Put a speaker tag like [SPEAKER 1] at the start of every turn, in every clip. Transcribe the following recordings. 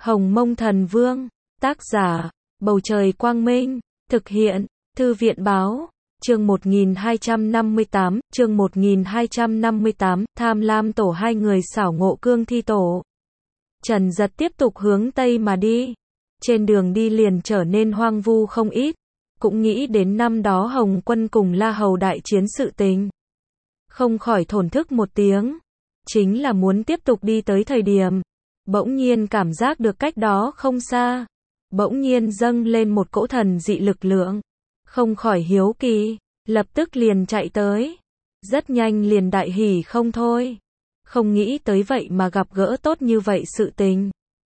[SPEAKER 1] Hồng Mông Thần Vương, tác giả, Bầu Trời Quang Minh, thực hiện, Thư viện Báo, chương 1258, Tham Lam Tổ, hai người xảo ngộ cương thi tổ. Trần Dật tiếp tục hướng Tây mà đi. Trên đường đi liền trở nên hoang vu không ít. Cũng nghĩ đến năm đó Hồng Quân cùng La Hầu đại chiến sự tình. Không khỏi thổn thức một tiếng. Chính là muốn tiếp tục đi tới thời điểm. Bỗng nhiên cảm giác được cách đó không xa. Bỗng nhiên dâng lên một cỗ thần dị lực lượng. Không khỏi hiếu kỳ. Lập tức liền chạy tới. Rất nhanh liền đại hỉ không thôi. Không nghĩ tới vậy mà gặp gỡ tốt như vậy sự tình.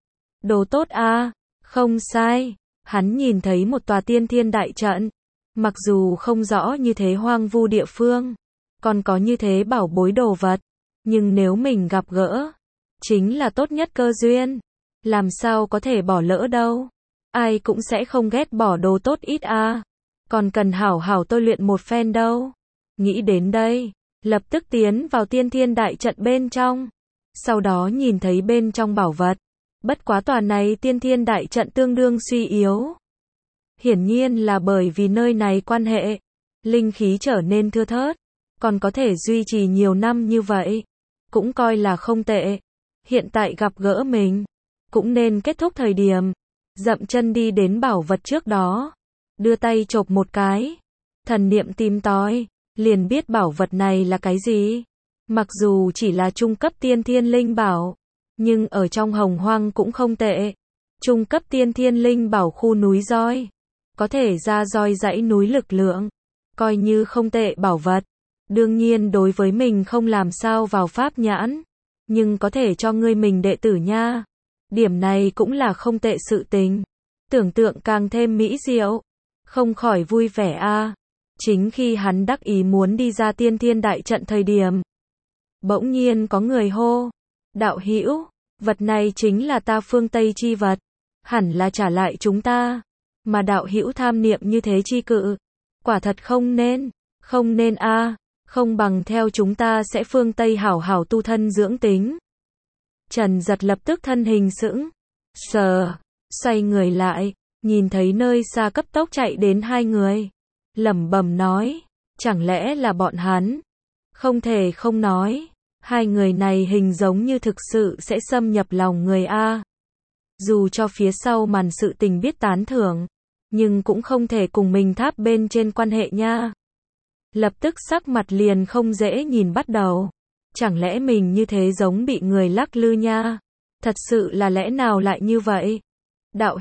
[SPEAKER 1] Đồ tốt a, không sai. Hắn nhìn thấy một tòa tiên thiên đại trận. Mặc dù không rõ như thế hoang vu địa phương. Còn có như thế bảo bối đồ vật. Nhưng nếu mình gặp gỡ. Chính là tốt nhất cơ duyên. Làm sao có thể bỏ lỡ đâu. Ai cũng sẽ không ghét bỏ đồ tốt ít a. Còn cần hảo hảo tôi luyện một phen đâu. Nghĩ đến đây. Lập tức tiến vào tiên thiên đại trận bên trong. Sau đó nhìn thấy bên trong bảo vật. Bất quá tòa này tiên thiên đại trận tương đương suy yếu. Hiển nhiên là bởi vì nơi này quan hệ. Linh khí trở nên thưa thớt. Còn có thể duy trì nhiều năm như vậy. Cũng coi là không tệ. Hiện tại gặp gỡ mình. Cũng nên kết thúc thời điểm. Dậm chân đi đến bảo vật trước đó. Đưa tay chộp một cái. Thần niệm tìm tòi. Liền biết bảo vật này là cái gì. Mặc dù chỉ là trung cấp tiên thiên linh bảo. Nhưng ở trong hồng hoang cũng không tệ. Trung cấp tiên thiên linh bảo khu núi roi. Có thể ra roi dãy núi lực lượng. Coi như không tệ bảo vật. Đương nhiên đối với mình không làm sao vào pháp nhãn. Nhưng có thể cho ngươi mình đệ tử nha. Điểm này cũng là không tệ sự tình. Tưởng tượng càng thêm mỹ diệu. Không khỏi vui vẻ a. Chính khi hắn đắc ý muốn đi ra tiên thiên đại trận thời điểm. Bỗng nhiên có người hô. Đạo hữu, vật này chính là ta phương Tây chi vật. Hẳn là trả lại chúng ta. Mà đạo hữu tham niệm như thế chi cự. Quả thật không nên a. Không bằng theo chúng ta sẽ phương Tây hảo hảo tu thân dưỡng tính. Trần Dật lập tức thân hình sững sờ, xoay người lại, nhìn thấy nơi xa cấp tốc chạy đến hai người. Lẩm bẩm nói, chẳng lẽ là bọn hắn? Không thể không nói, hai người này hình giống như thực sự sẽ xâm nhập lòng người a. Dù cho phía sau màn sự tình biết tán thưởng, nhưng cũng không thể cùng mình tháp bên trên quan hệ nha. Lập tức sắc mặt liền không dễ nhìn bắt đầu. Chẳng lẽ mình như thế giống bị người lắc lư nha? Thật sự là lẽ nào lại như vậy? Đạo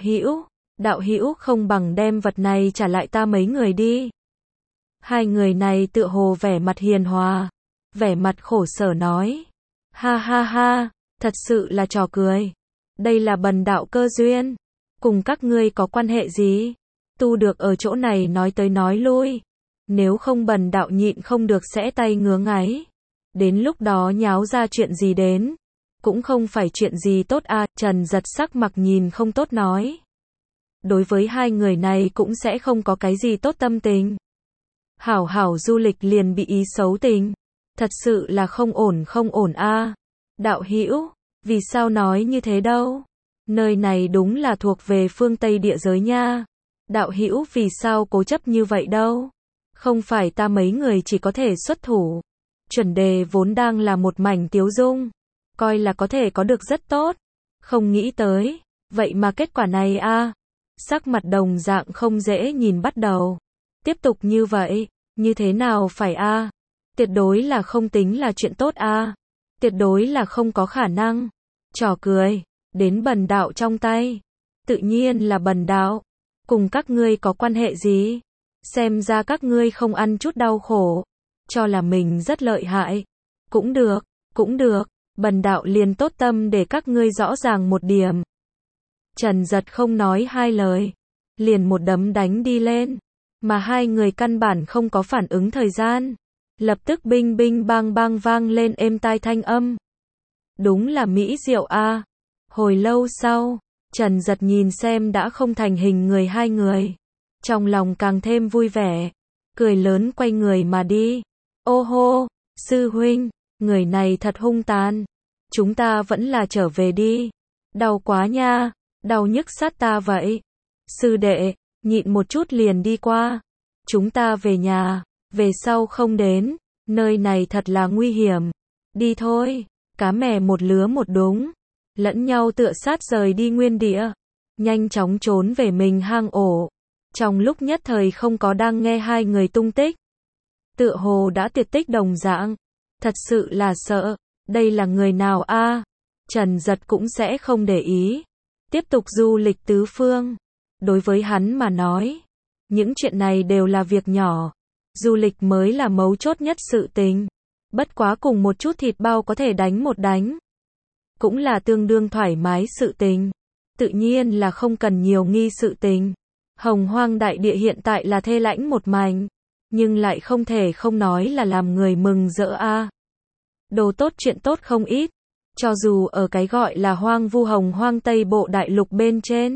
[SPEAKER 1] hữu không bằng đem vật này trả lại ta mấy người đi. Hai người này tựa hồ vẻ mặt hiền hòa, vẻ mặt khổ sở nói. Ha ha ha, thật sự là trò cười. Đây là bần đạo cơ duyên. Cùng các ngươi có quan hệ gì? Tu được ở chỗ này nói tới nói lui. Nếu không bần đạo nhịn không được sẽ tay ngứa ngáy. Đến lúc đó nháo ra chuyện gì đến. Cũng không phải chuyện gì tốt a. Trần Dật sắc mặt nhìn không tốt nói. Đối với hai người này cũng sẽ không có cái gì tốt tâm tình. Hảo hảo du lịch liền bị ý xấu tình. Thật sự là không ổn a. Đạo hữu, vì sao nói như thế đâu? Nơi này đúng là thuộc về phương Tây địa giới nha. Đạo hữu vì sao cố chấp như vậy đâu? Không phải ta mấy người chỉ có thể xuất thủ. Chuẩn đề vốn đang là một mảnh tiếu dung. Coi là có thể có được rất tốt. Không nghĩ tới. Vậy mà kết quả này a. Sắc mặt đồng dạng không dễ nhìn bắt đầu. Tiếp tục như vậy. Như thế nào phải a? Tuyệt đối là không tính là chuyện tốt a. Tuyệt đối là không có khả năng. Trò cười. Đến bần đạo trong tay. Tự nhiên là bần đạo. Cùng các ngươi có quan hệ gì? Xem ra các ngươi không ăn chút đau khổ. Cho là mình rất lợi hại. Cũng được. Bần đạo liền tốt tâm để các ngươi rõ ràng một điểm. Trần Dật không nói hai lời. Liền một đấm đánh đi lên. Mà hai người căn bản không có phản ứng thời gian. Lập tức binh binh bang bang vang lên êm tai thanh âm. Đúng là mỹ diệu a. Hồi lâu sau, Trần Dật nhìn xem đã không thành hình người hai người. Trong lòng càng thêm vui vẻ. Cười lớn quay người mà đi. Ô hô, sư huynh, người này thật hung tàn. Chúng ta vẫn là trở về đi. Đau quá nha. đau nhức sát ta vậy. Sư đệ, nhịn một chút liền đi qua. Chúng ta về nhà, về sau không đến, nơi này thật là nguy hiểm. Đi thôi, cá mè một lứa một đống, lẫn nhau tựa sát rời đi nguyên địa, nhanh chóng trốn về mình hang ổ. Trong lúc nhất thời không có đang nghe hai người tung tích. Tựa hồ đã tuyệt tích đồng dạng, thật sự là sợ, đây là người nào a? Trần Giật cũng sẽ không để ý, tiếp tục du lịch tứ phương. Đối với hắn mà nói, những chuyện này đều là việc nhỏ, du lịch mới là mấu chốt nhất sự tình. Bất quá cùng một chút thịt bao có thể đánh một đánh, cũng là tương đương thoải mái sự tình. Tự nhiên là không cần nhiều nghi sự tình. Hồng Hoang đại địa hiện tại là thê lãnh một mảnh, nhưng lại không thể không nói là làm người mừng rỡ a. Đồ tốt chuyện tốt không ít, cho dù ở cái gọi là hoang vu Hồng Hoang Tây Bộ đại lục bên trên,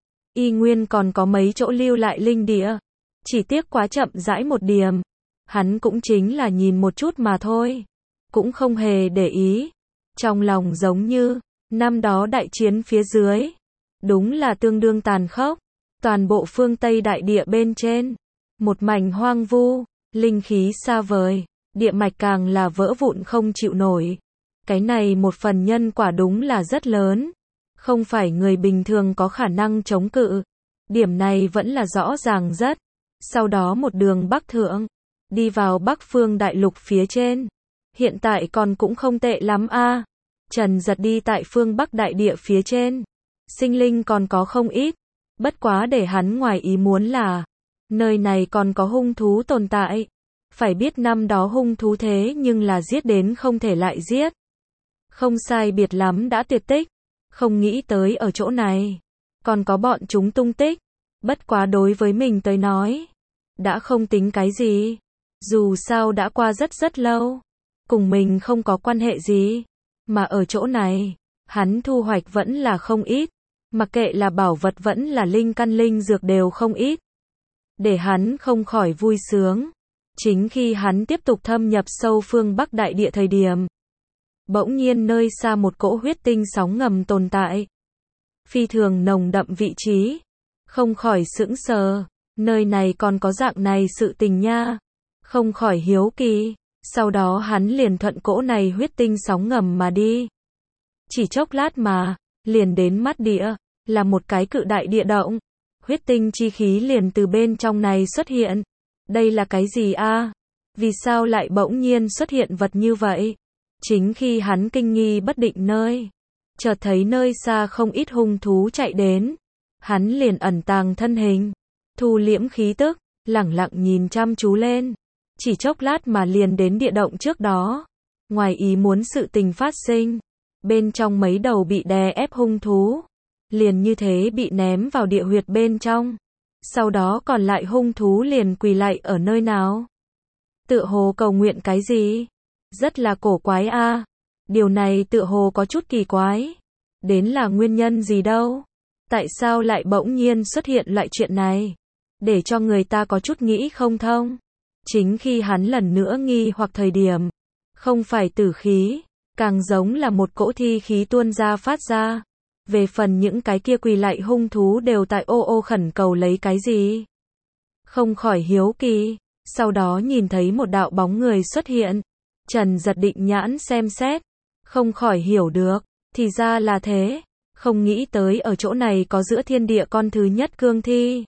[SPEAKER 1] y nguyên còn có mấy chỗ lưu lại linh địa, chỉ tiếc quá chậm rãi một điểm. Hắn cũng chính là nhìn một chút mà thôi, cũng không hề để ý. Trong lòng giống như, năm đó đại chiến phía dưới, đúng là tương đương tàn khốc. Toàn bộ phương Tây đại địa bên trên, một mảnh hoang vu, linh khí xa vời, địa mạch càng là vỡ vụn không chịu nổi. Cái này một phần nhân quả đúng là rất lớn, không phải người bình thường có khả năng chống cự. Điểm này vẫn là rõ ràng rất. Sau đó một đường bắc thượng, đi vào Bắc Phương đại lục phía trên. Hiện tại còn cũng không tệ lắm a. Trần Giật đi tại phương Bắc đại địa phía trên, sinh linh còn có không ít. Bất quá để hắn ngoài ý muốn là, nơi này còn có hung thú tồn tại. Phải biết năm đó hung thú thế nhưng là giết đến không thể lại giết. Không sai biệt lắm đã tuyệt tích. Không nghĩ tới ở chỗ này, còn có bọn chúng tung tích. Bất quá đối với mình tới nói, đã không tính cái gì. Dù sao đã qua rất rất lâu, cùng mình không có quan hệ gì. Mà ở chỗ này, hắn thu hoạch vẫn là không ít. Mặc kệ là bảo vật vẫn là linh căn linh dược đều không ít. Để hắn không khỏi vui sướng. Chính khi hắn tiếp tục thâm nhập sâu phương Bắc đại địa thời điểm, bỗng nhiên nơi xa một cỗ huyết tinh sóng ngầm tồn tại. Phi thường nồng đậm vị trí. Không khỏi sững sờ. Nơi này còn có dạng này sự tình nha. Không khỏi hiếu kỳ. Sau đó hắn liền thuận cỗ này huyết tinh sóng ngầm mà đi. Chỉ chốc lát mà, liền đến mắt địa, là một cái cự đại địa động. Huyết tinh chi khí liền từ bên trong này xuất hiện. Đây là cái gì a? Vì sao lại bỗng nhiên xuất hiện vật như vậy? Chính khi hắn kinh nghi bất định nơi, chợt thấy nơi xa không ít hung thú chạy đến. Hắn liền ẩn tàng thân hình, thu liễm khí tức, lẳng lặng nhìn chăm chú lên. Chỉ chốc lát mà liền đến địa động trước đó. Ngoài ý muốn sự tình phát sinh, bên trong mấy đầu bị đè ép hung thú, liền như thế bị ném vào địa huyệt bên trong. Sau đó còn lại hung thú liền quỳ lạy ở nơi nào, tựa hồ cầu nguyện cái gì. Rất là cổ quái a. Điều này tựa hồ có chút kỳ quái. Đến là nguyên nhân gì đâu? Tại sao lại bỗng nhiên xuất hiện loại chuyện này? Để cho người ta có chút nghĩ không thông. Chính khi hắn lần nữa nghi hoặc thời điểm, không phải tử khí, càng giống là một cỗ thi khí tuôn ra phát ra. Về phần những cái kia quỳ lạy hung thú đều tại ô ô khẩn cầu lấy cái gì? Không khỏi hiếu kỳ. Sau đó nhìn thấy một đạo bóng người xuất hiện. Trần Giật định nhãn xem xét, không khỏi hiểu được, thì ra là thế. Không nghĩ tới ở chỗ này có giữa thiên địa con thứ nhất cương thi.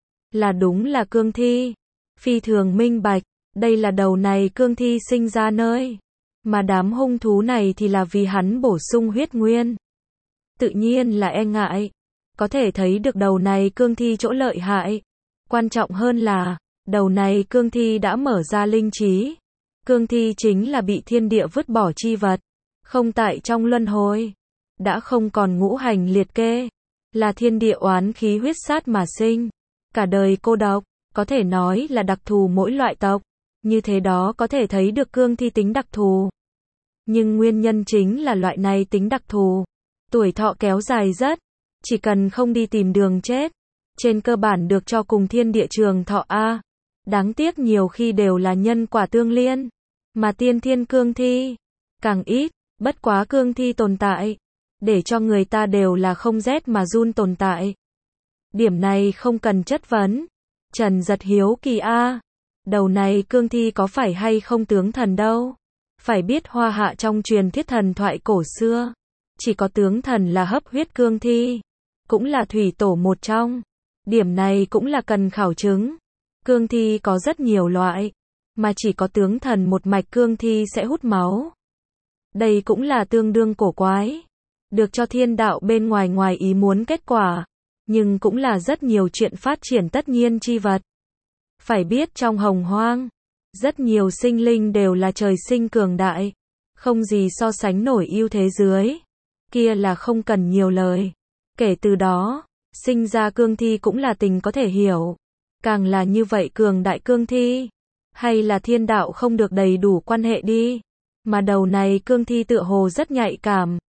[SPEAKER 1] Là đúng là cương thi. Phi thường minh bạch, đây là đầu này cương thi sinh ra nơi. Mà đám hung thú này thì là vì hắn bổ sung huyết nguyên. Tự nhiên là e ngại. Có thể thấy được đầu này cương thi chỗ lợi hại. Quan trọng hơn là, đầu này cương thi đã mở ra linh trí. Cương thi chính là bị thiên địa vứt bỏ chi vật. Không tại trong luân hồi. Đã không còn ngũ hành liệt kê. Là thiên địa oán khí huyết sát mà sinh. Cả đời cô độc. Có thể nói là đặc thù mỗi loại tộc. Như thế đó có thể thấy được cương thi tính đặc thù. Nhưng nguyên nhân chính là loại này tính đặc thù. Tuổi thọ kéo dài rất. Chỉ cần không đi tìm đường chết. Trên cơ bản được cho cùng thiên địa trường thọ A. Đáng tiếc nhiều khi đều là nhân quả tương liên. Mà tiên thiên cương thi càng ít. Bất quá cương thi tồn tại. để cho người ta đều là không rét mà run tồn tại. Điểm này không cần chất vấn. Trần Giật hiếu kỳ a, đầu này cương thi có phải hay không tướng thần đâu. Phải biết Hoa Hạ trong truyền thuyết thần thoại cổ xưa, chỉ có tướng thần là hấp huyết cương thi, cũng là thủy tổ một trong. Điểm này cũng là cần khảo chứng. Cương thi có rất nhiều loại, mà chỉ có tướng thần một mạch cương thi sẽ hút máu. Đây cũng là tương đương cổ quái. Được cho thiên đạo bên ngoài ngoài ý muốn kết quả, nhưng cũng là rất nhiều chuyện phát triển tất nhiên chi vật. Phải biết trong hồng hoang, rất nhiều sinh linh đều là trời sinh cường đại, không gì so sánh nổi ưu thế dưới. Kia là không cần nhiều lời. Kể từ đó, sinh ra cương thi cũng là tình có thể hiểu. Càng là như vậy cường đại cương thi, hay là thiên đạo không được đầy đủ quan hệ đi. Mà đầu này cương thi tựa hồ rất nhạy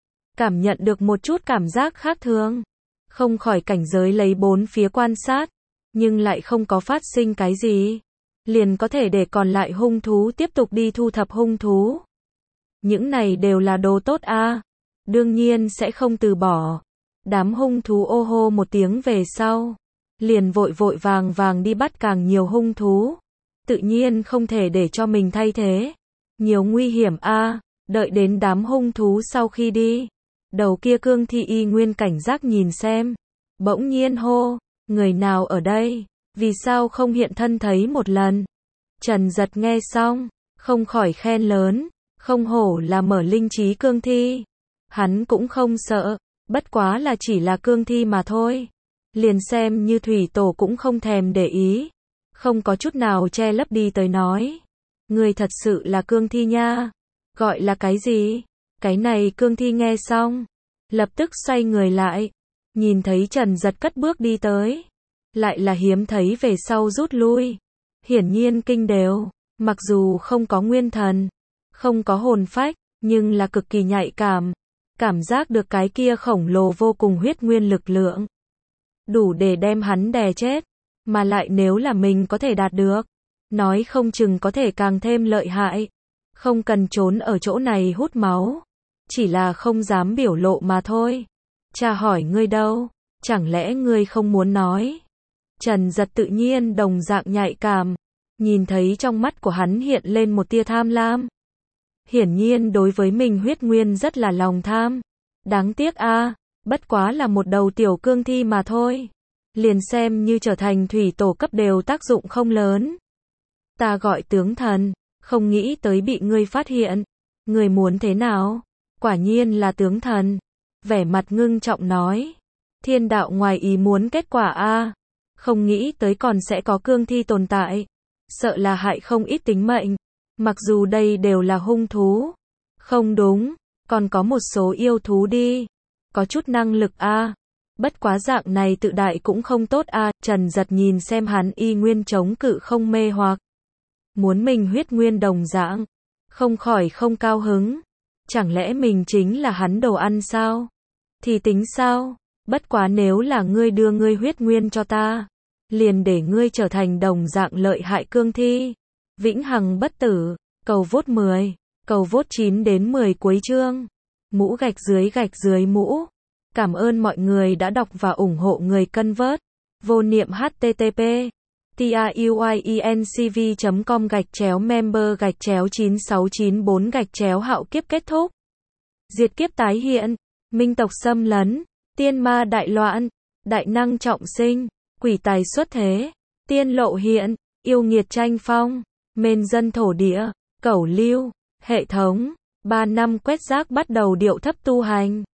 [SPEAKER 1] cảm nhận được một chút cảm giác khác thường. Không khỏi cảnh giới lấy bốn phía quan sát, nhưng lại không có phát sinh cái gì. Liền có thể để còn lại hung thú tiếp tục đi thu thập hung thú. Những này đều là đồ tốt a, đương nhiên sẽ không từ bỏ. Đám hung thú ô hô một tiếng về sau, liền vội vội vàng đi bắt càng nhiều hung thú. Tự nhiên không thể để cho mình thay thế. Nhiều nguy hiểm a, đợi đến đám hung thú sau khi đi. Đầu kia cương thi y nguyên cảnh giác nhìn xem. Bỗng nhiên hô, người nào ở đây? Vì sao không hiện thân thấy một lần? Trần Giật nghe xong, không khỏi khen lớn, không hổ là mở linh trí cương thi. Hắn cũng không sợ, bất quá là chỉ là cương thi mà thôi. Liền xem như thủy tổ cũng không thèm để ý. Không có chút nào che lấp đi tới nói. Người thật sự là cương thi nha. Gọi là cái gì? Cái này cương thi nghe xong, lập tức xoay người lại. Nhìn thấy Trần Giật cất bước đi tới. Lại là hiếm thấy về sau rút lui. Hiển nhiên kinh đều. Mặc dù không có nguyên thần, không có hồn phách, nhưng là cực kỳ nhạy cảm. Cảm giác được cái kia khổng lồ vô cùng huyết nguyên lực lượng. Đủ để đem hắn đè chết. Mà lại nếu là mình có thể đạt được, nói không chừng có thể càng thêm lợi hại. Không cần trốn ở chỗ này hút máu. Chỉ là không dám biểu lộ mà thôi. Cha hỏi ngươi đâu? Chẳng lẽ ngươi không muốn nói? Trần Giật tự nhiên đồng dạng nhạy cảm. Nhìn thấy trong mắt của hắn hiện lên một tia tham lam. Hiển nhiên đối với mình huyết nguyên rất là lòng tham. Đáng tiếc a, bất quá là một đầu tiểu cương thi mà thôi. Liền xem như trở thành thủy tổ cấp đều tác dụng không lớn. Ta gọi tướng thần, không nghĩ tới bị ngươi phát hiện. Ngươi muốn thế nào? Quả nhiên là tướng thần. Vẻ mặt ngưng trọng nói. Thiên đạo ngoài ý muốn kết quả a, không nghĩ tới còn sẽ có cương thi tồn tại. Sợ là hại không ít tính mệnh. Mặc dù đây đều là hung thú. Không đúng, còn có một số yêu thú đi. Có chút năng lực a. Bất quá dạng này tự đại cũng không tốt a. Trần Giật nhìn xem hắn y nguyên chống cự không mê hoặc. Muốn mình huyết nguyên đồng dạng. Không khỏi không cao hứng. Chẳng lẽ mình chính là hắn đồ ăn sao? Thì tính sao? Bất quá nếu là ngươi đưa ngươi huyết nguyên cho ta, liền để ngươi trở thành đồng dạng lợi hại cương thi. Vĩnh hằng bất tử. Cầu vote 10. Cầu vote 9 đến 10 cuối chương. Mũ gạch dưới mũ. Cảm ơn mọi người đã đọc và ủng hộ người cân vớt. Vô niệm http truyencv.com/member/9694 hạo kiếp kết thúc. Diệt kiếp tái hiện. Minh tộc xâm lấn. Tiên ma đại loạn. Đại năng trọng sinh. Quỷ tài xuất thế. Tiên lộ hiện. Yêu nghiệt tranh phong. Mên dân thổ địa. Cẩu lưu. Hệ thống. 3 năm quét rác bắt đầu điệu thấp tu hành.